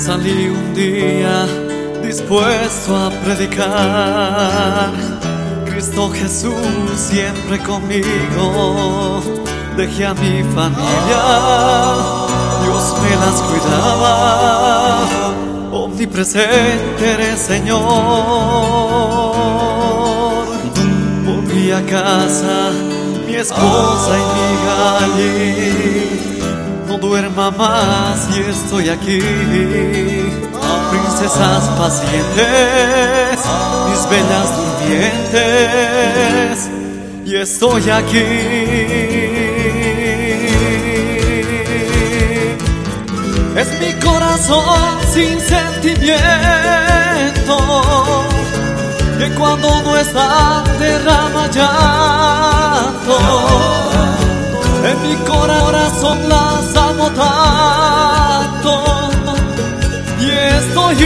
Salí un día dispuesto a predicar, Cristo Jesús siempre conmigo. Dejé a mi familia, Dios me las cuidaba, omnipresente eres Señor. Volví a casa, mi esposa y mi hija allí. No duerma más y estoy aquí. Princesas pacientes, mis bellas durmientes, y estoy aquí. Es mi corazón sin sentimiento, que cuando no está derrama llanto. En mi corazón las amo tanto, y estoy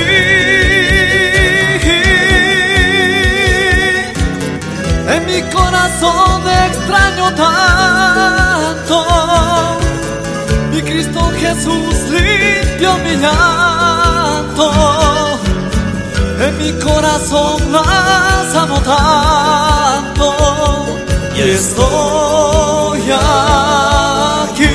en mi corazón extraño tanto. Mi Cristo Jesús limpió mi llanto. En mi corazón las amo tanto, y estoy aquí.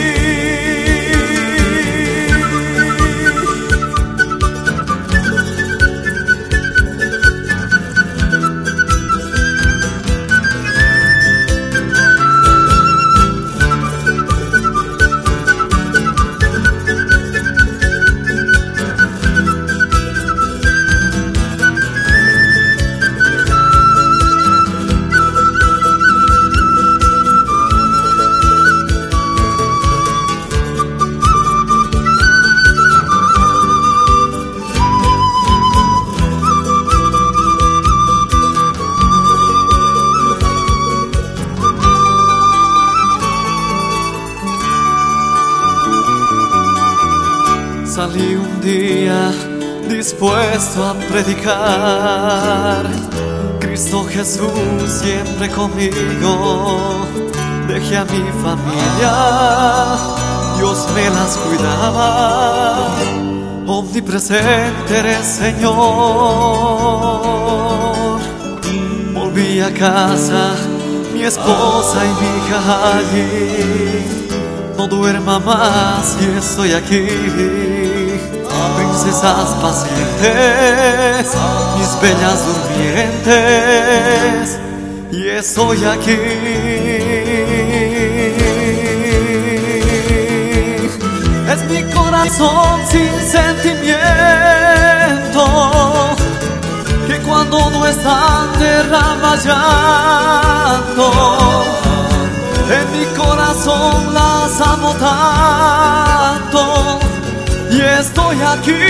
Salí un día dispuesto a predicar, Cristo Jesús siempre conmigo. Dejé a mi familia, Dios me las cuidaba, omnipresente eres Señor. Volví a casa, mi esposa y mi hija allí. No duerma más y estoy aquí. Princesas pacientes, mis bellas durmientes, y estoy aquí. Es mi corazón sin sentimiento, que cuando no están derrama llanto. En mi corazón las amo tanto, y estoy aquí.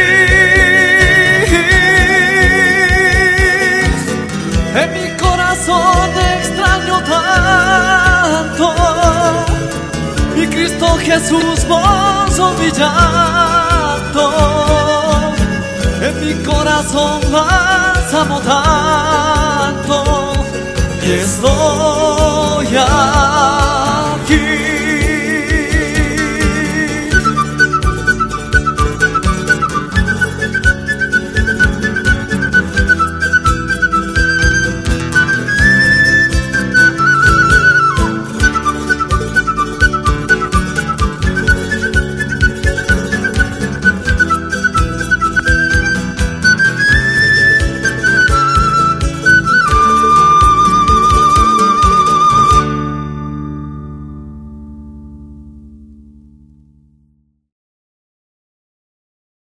En mi corazón extraño tanto. Mi Cristo Jesús, vos mi llanto. En mi corazón las amo tanto, y estoy aquí.